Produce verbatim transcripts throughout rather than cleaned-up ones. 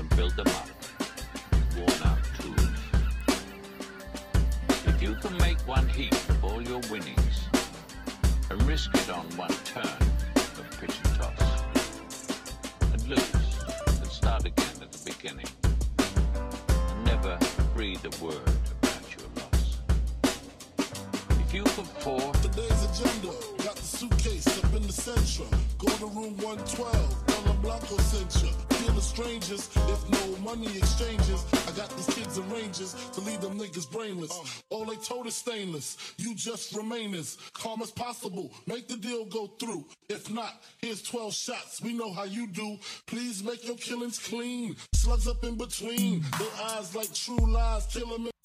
and build them up with worn-out tools. If you can make one heap of all your winnings and risk it on one turn of pitch and toss, and lose and start again at the beginning, and never breathe a word about your loss. If you can pour today's agenda, got the suitcase up in the Centra. Go to room one twelve, Bella Blanco Centra. Feel the strangers, if no money exchanges. I got these kids and rangers to leave them niggas brainless. Uh, all they told is stainless, you just remain as calm as possible. Make the deal go through. If not, here's twelve shots, we know how you do. Please make your killings clean. Slugs up in between, their eyes like true lies, kill them in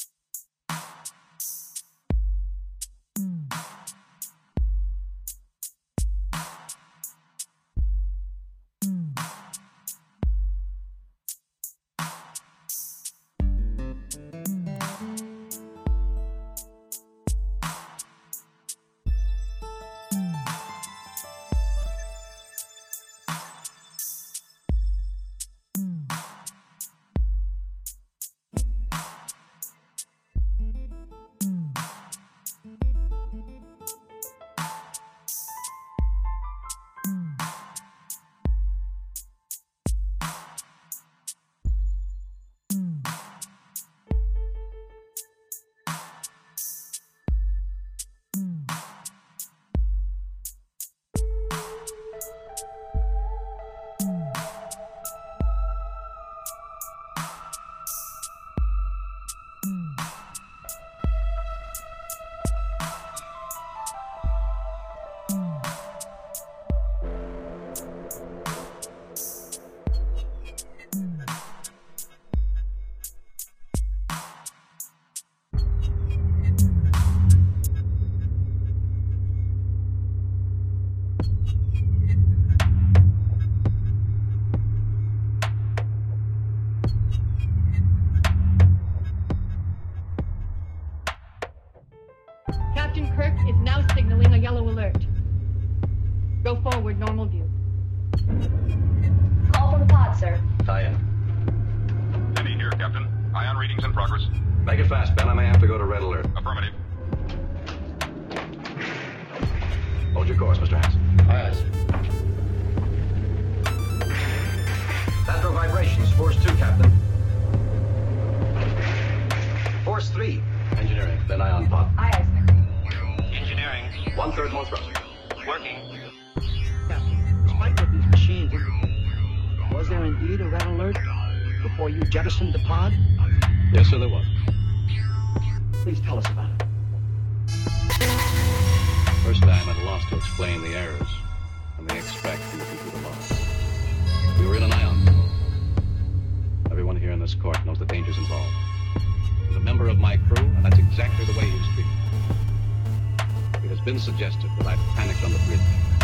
suggested that I panicked on the bridge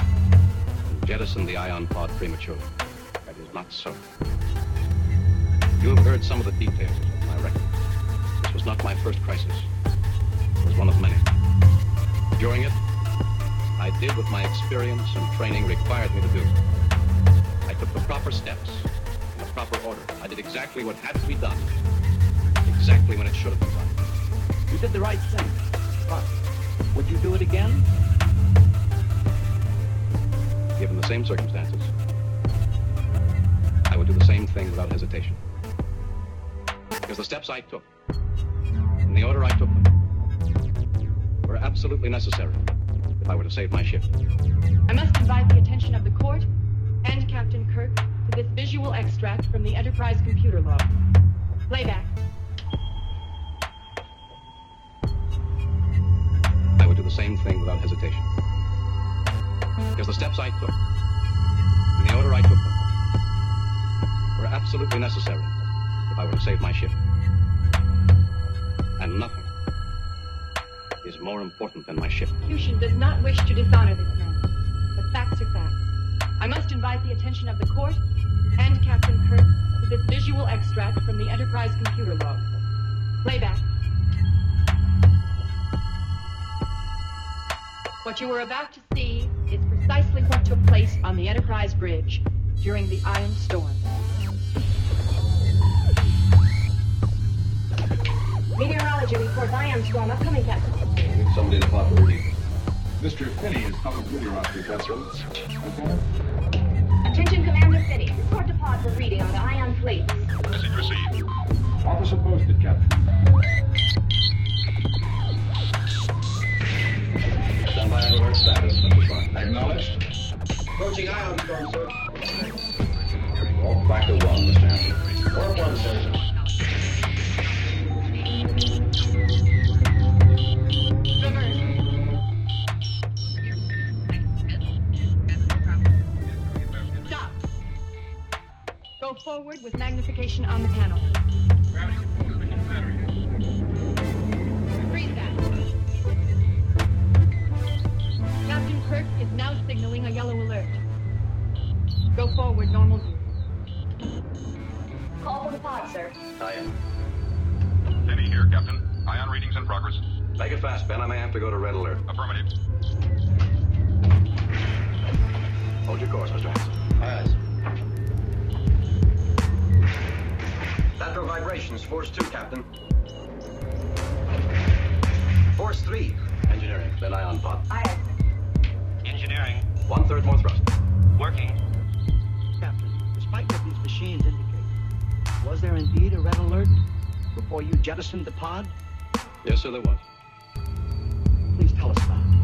and jettisoned the ion pod prematurely. That is not so. You have heard some of the details of my record. This was not my first crisis. It was one of many. During it, I did what my experience and training required me to do. I took the proper steps in the proper order. I did exactly what had to be done, exactly when it should have been done. You did the right thing, but would you do it again? Given the same circumstances, I would do the same thing without hesitation. Because the steps I took, in the order I took them, were absolutely necessary if I were to save my ship. I must invite the attention of the court and Captain Kirk to this visual extract from the Enterprise computer log. Playback. The same thing without hesitation. Because the steps I took, in the order I took them, were absolutely necessary if I were to save my ship. And nothing is more important than my ship. Fusion does not wish to dishonor this man, but facts are facts. I must invite the attention of the court and Captain Kirk to this visual extract from the Enterprise computer log. Playback. What you are about to see is precisely what took place on the Enterprise bridge during the Iron Storm. Storm, I'm coming, Captain. Need somebody to pop the reading. Mister Finney is coming with your officer, Captain. Attention, Commander Finney. Report to pod for reading on the ion plates. Message received. Officer posted, Captain. Stand by and alert status, Mister Fine. Acknowledged. Approaching ion storm, sir. Walk back to one, Mister Hampton. Warp one, sir. Stop. Go forward with magnification on the panel. Freeze that. Captain Kirk is now signaling a yellow alert. Go forward, normal view. Call for the pod, sir. I am. Finney here, Captain. Ion readings in progress. Make it fast, Ben. I may have to go to red alert. Affirmative. Hold your course, Mister Hanson. Aye, Lateral vibrations, force two, Captain. Force three. Engineering, then ion pod. Aye. Engineering. One third more thrust. Working. Captain, despite what these machines indicate, was there indeed a red alert before you jettisoned the pod? Yes, sir, there was. Please tell us about it.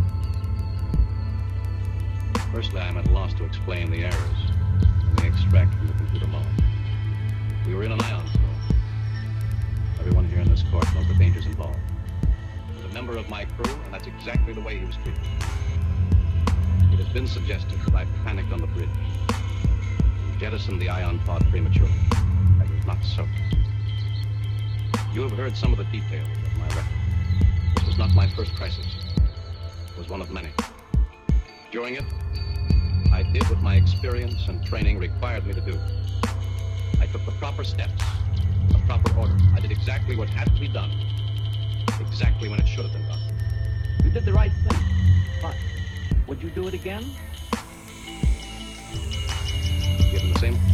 Firstly, I'm at a loss to explain the errors in the extract from the computer log. We were in an ion storm. Everyone here in this court knows the dangers involved. He was a member of my crew, and that's exactly the way he was treated. It has been suggested that I panicked on the bridge and jettisoned the ion pod prematurely. That is not so. You have heard some of the details of my record. This was not my first crisis. It was one of many. During it, I did what my experience and training required me to do. I took the proper steps, the proper order. I did exactly what had to be done, exactly when it should have been done. You did the right thing, but would you do it again? Given the same...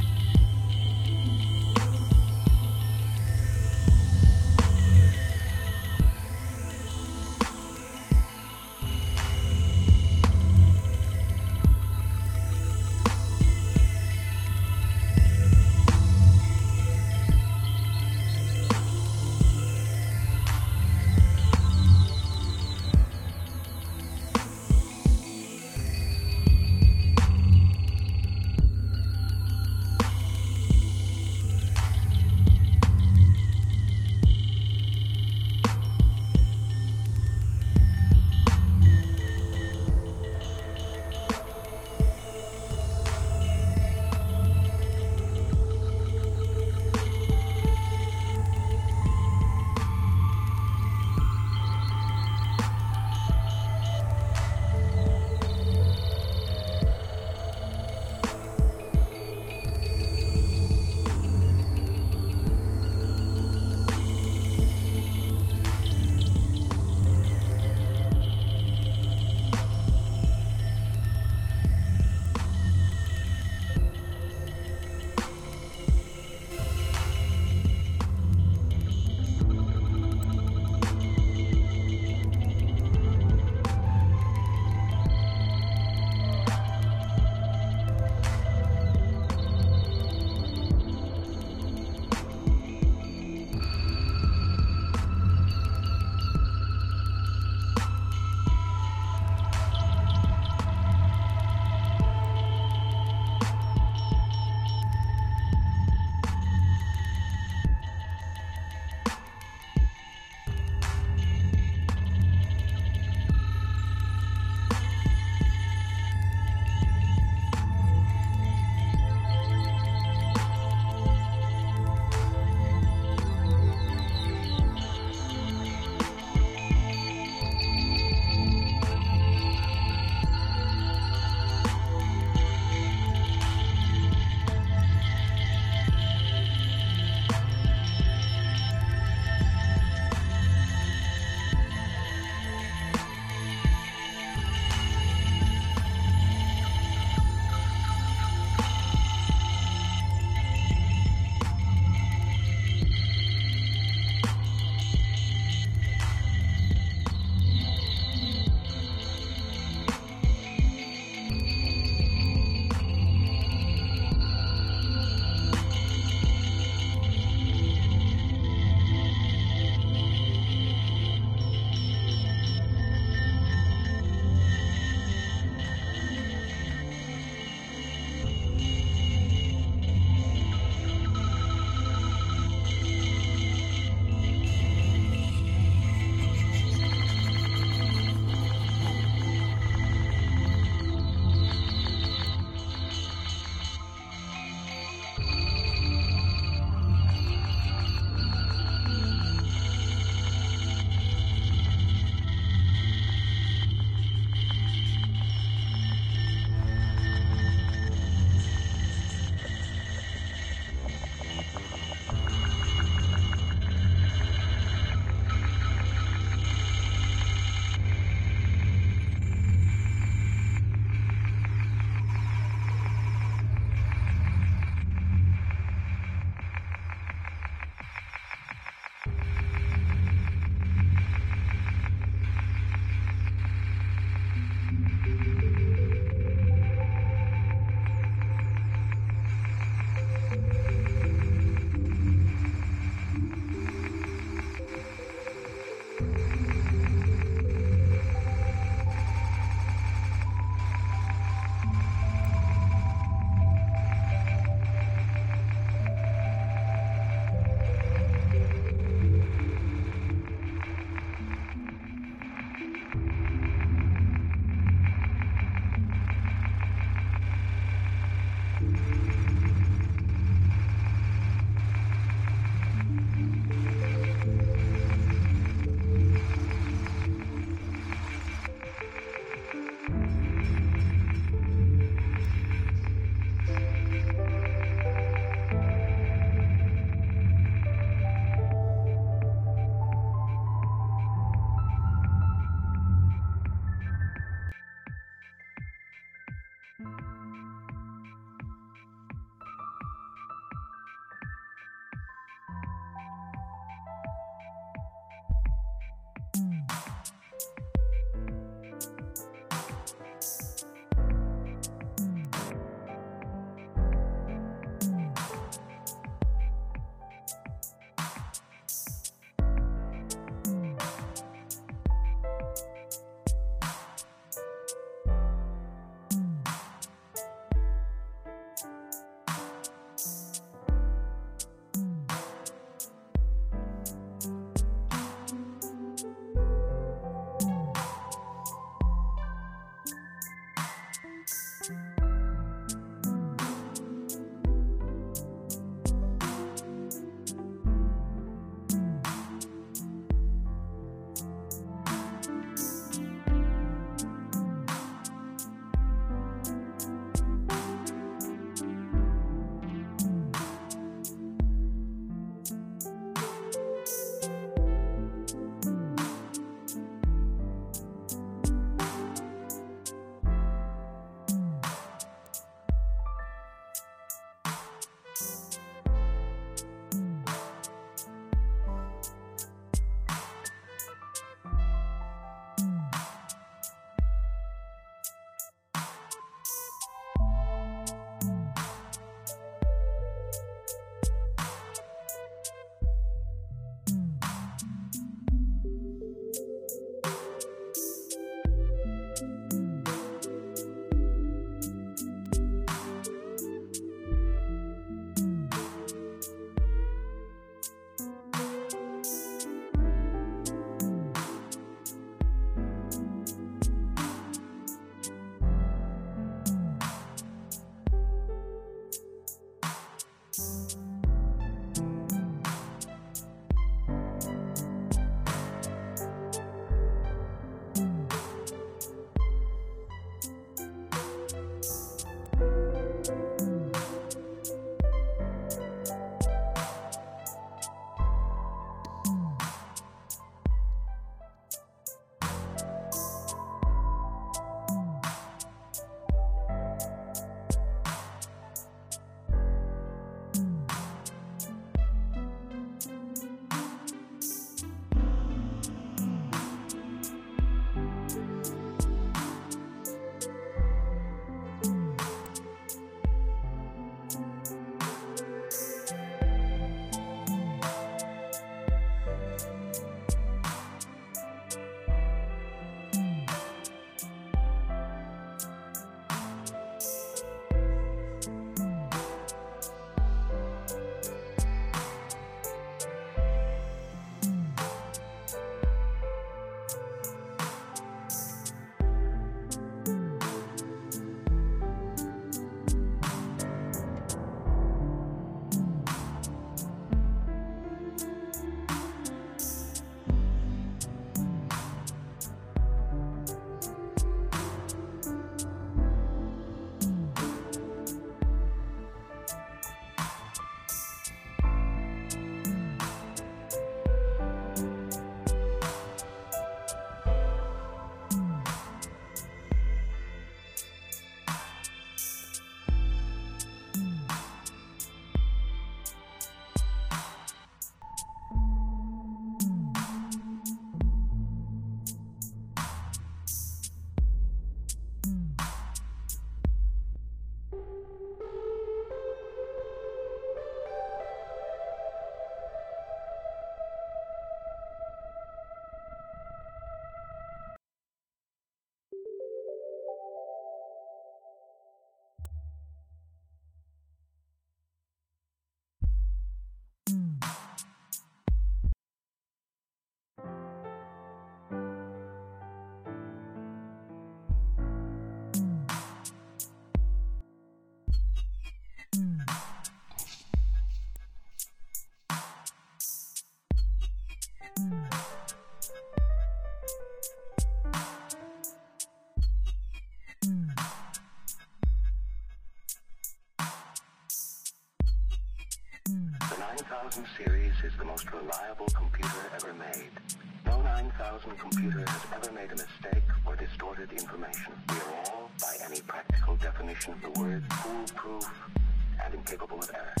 nine thousand series is the most reliable computer ever made. No nine thousand computer has ever made a mistake or distorted information. We are all, by any practical definition of the word, foolproof and incapable of error.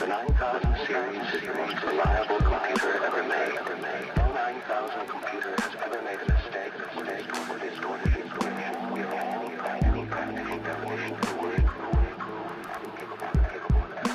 nine thousand series is the most reliable computer ever made. No nine thousand computer has ever made a mistake, mistake or distorted information. We are all, by any practical definition of the word, capable of error.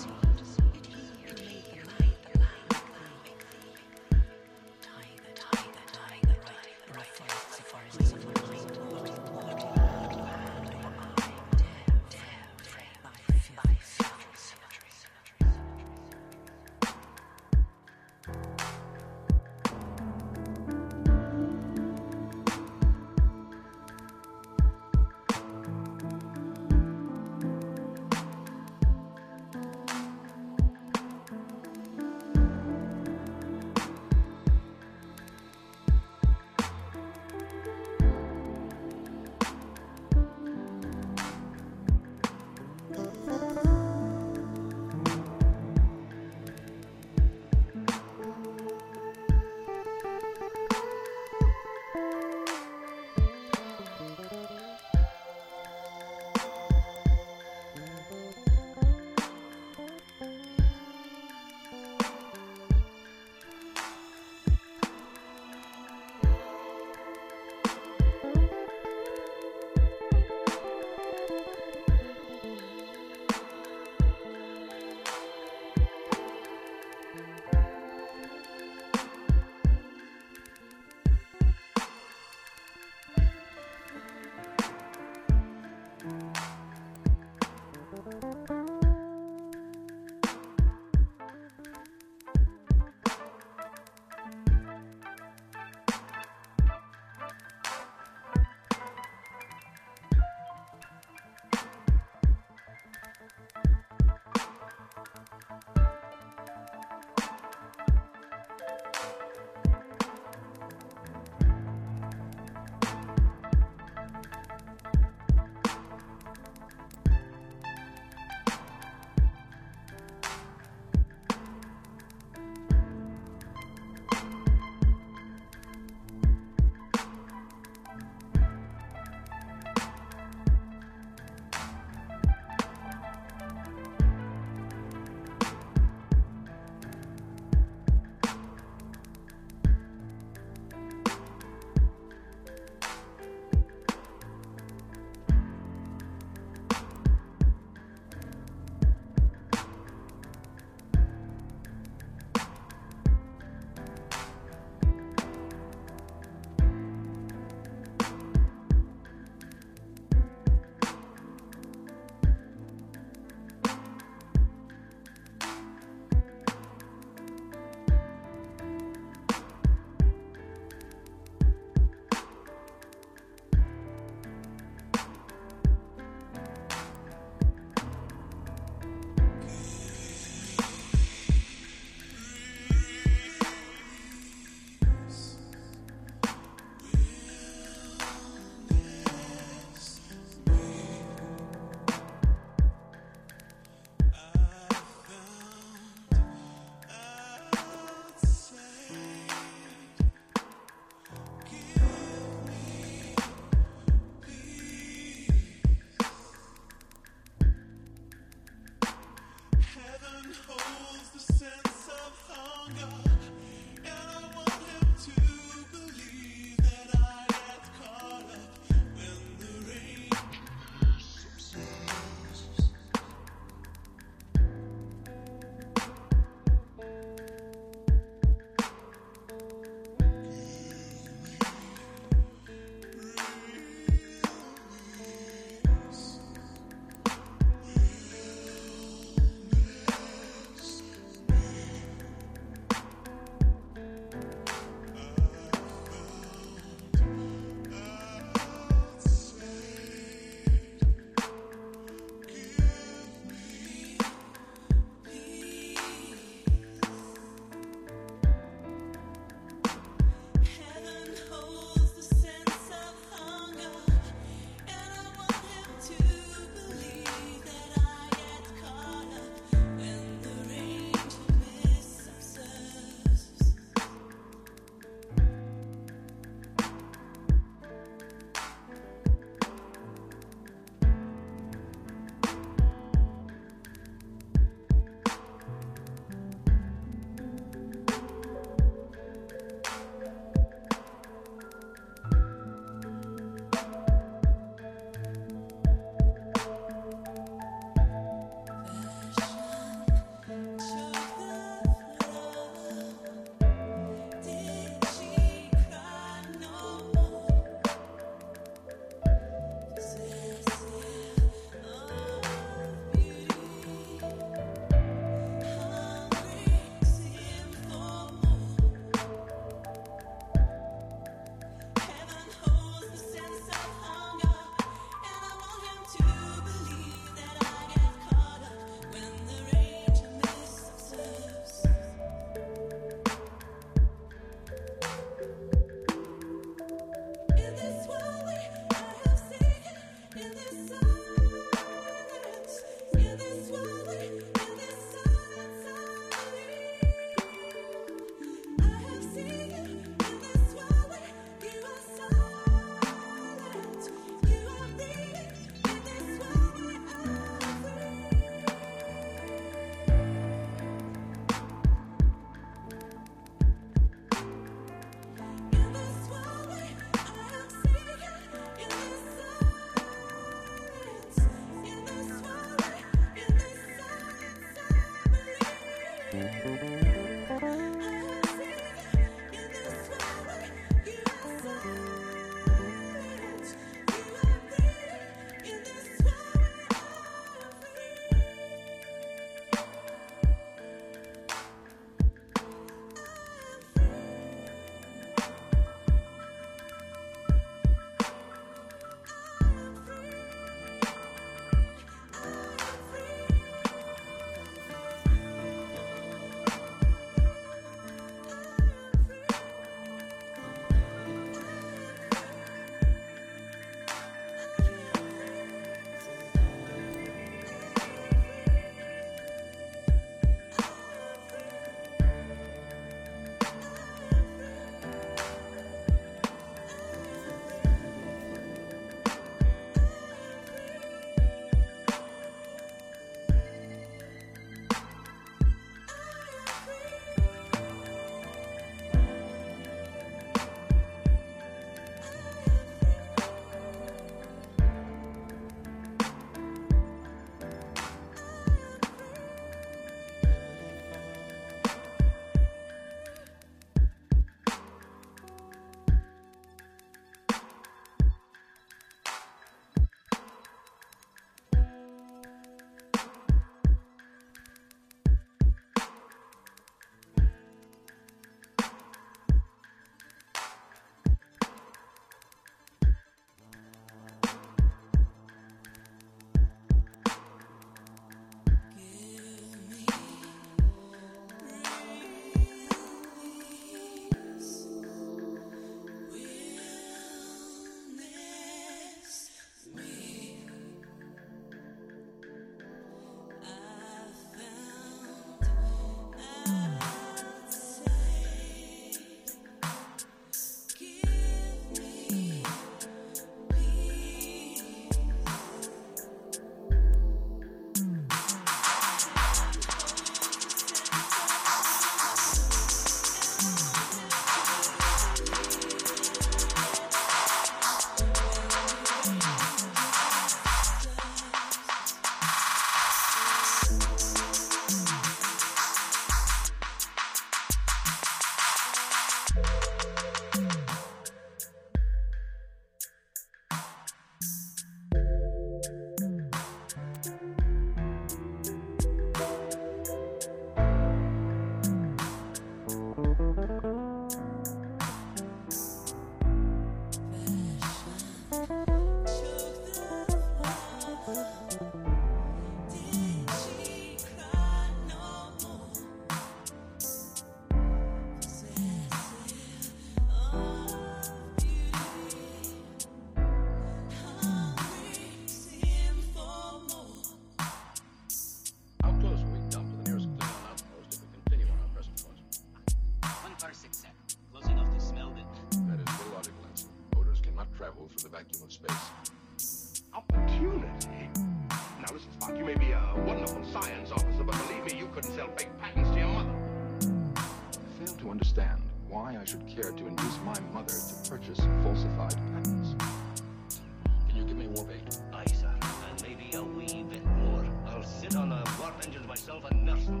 travel through the vacuum of space. Opportunity? Now listen, Spock, you may be a wonderful science officer, but believe me, you couldn't sell fake patents to your mother. I fail to understand why I should care to induce my mother to purchase falsified patents. Can you give me war bait? Aye, sir, and maybe a wee bit more. I'll sit on the warp engines myself and nurse them.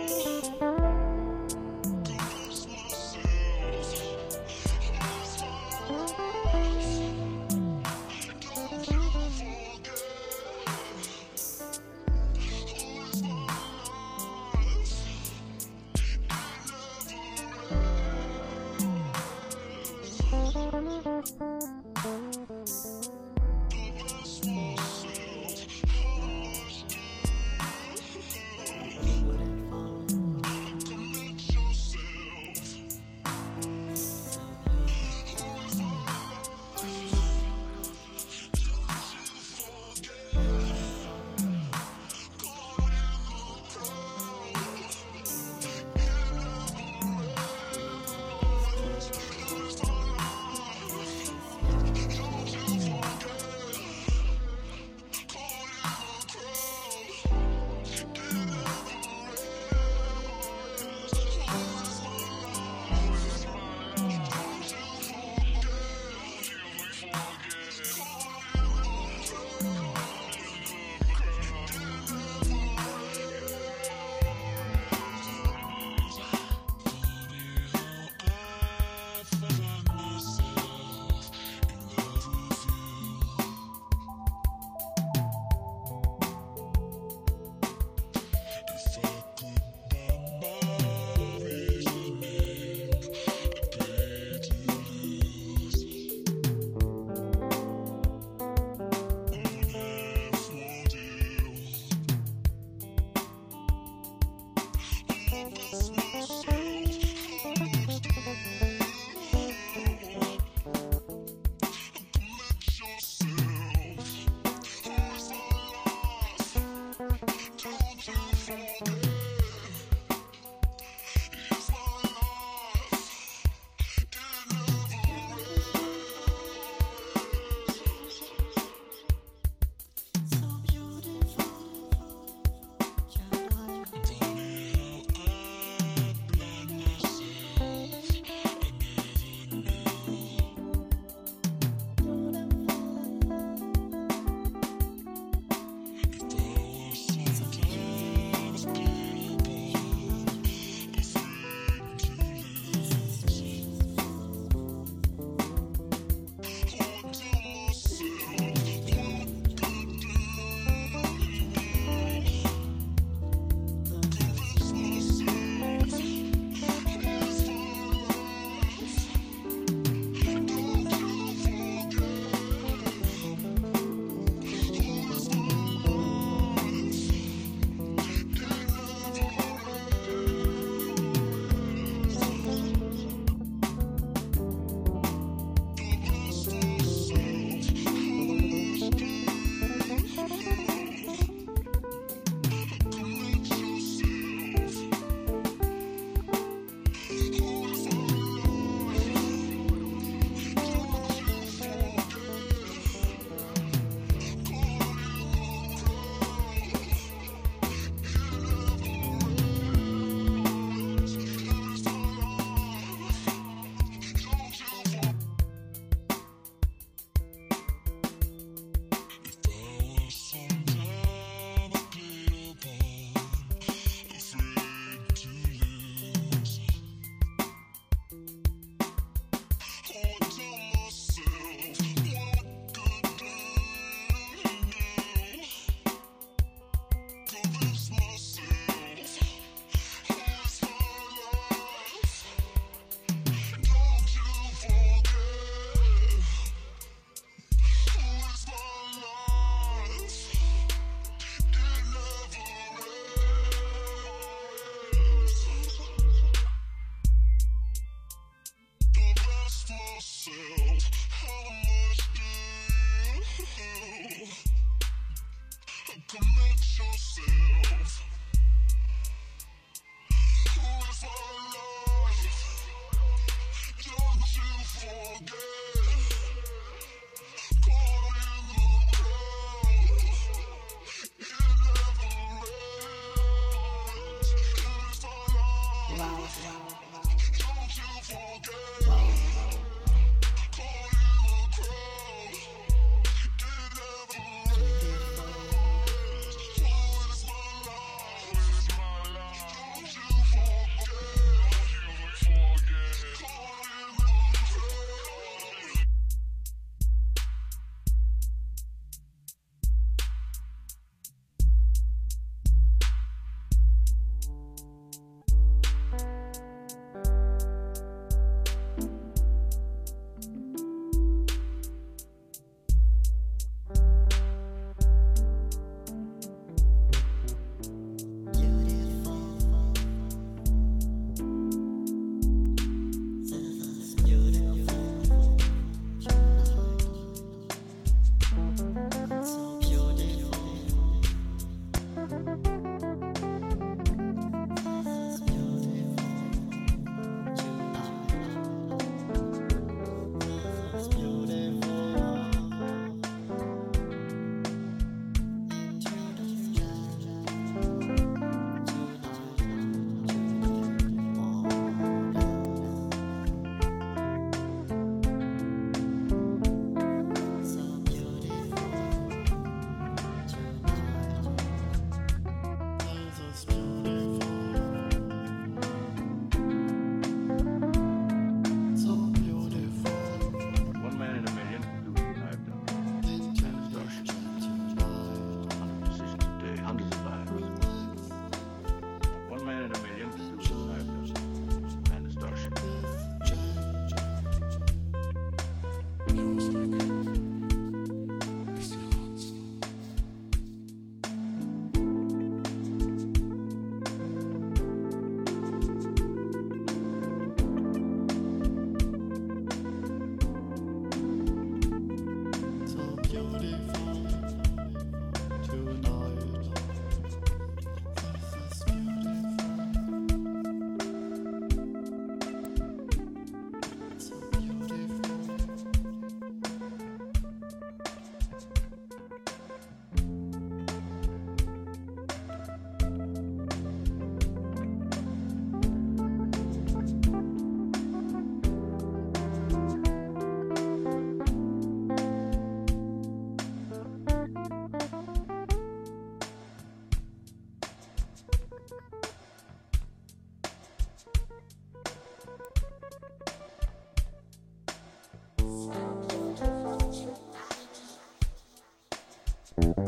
Myself,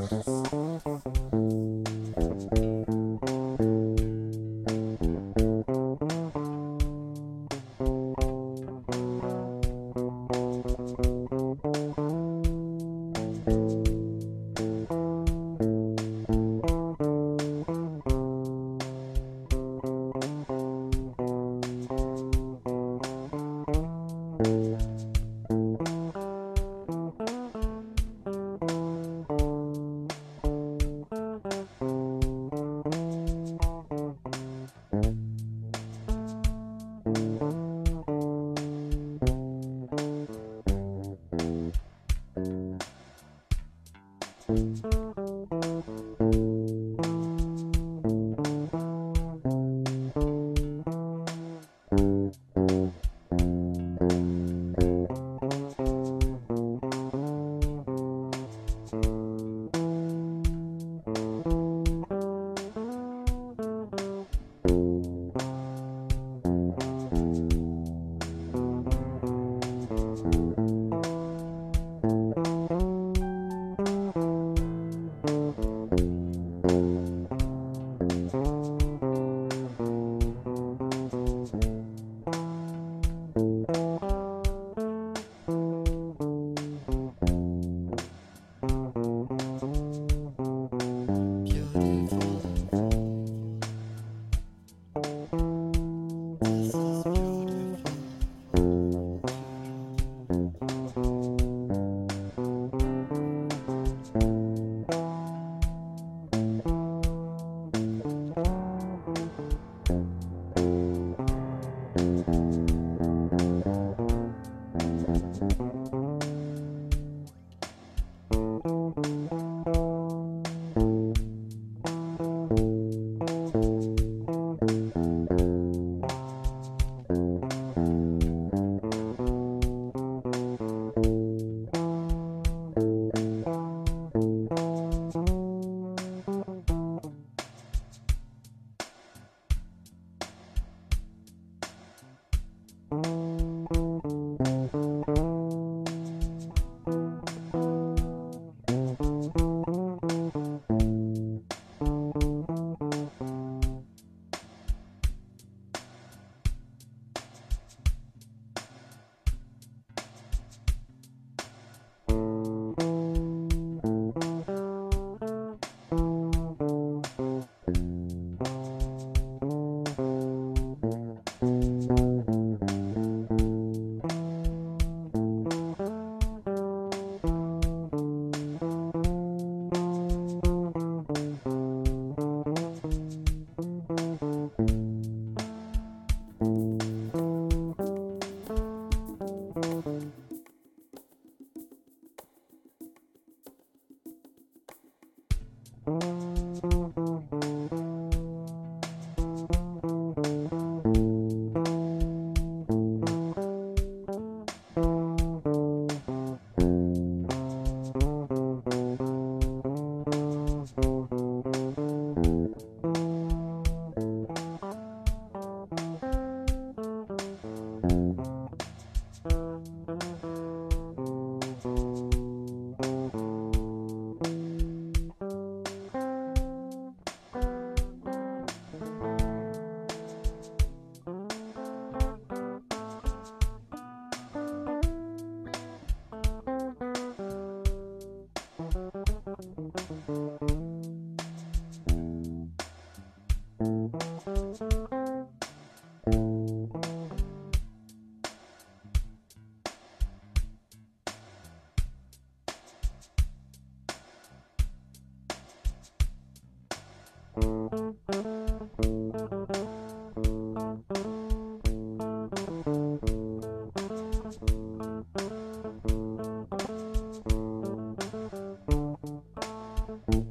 Thank you.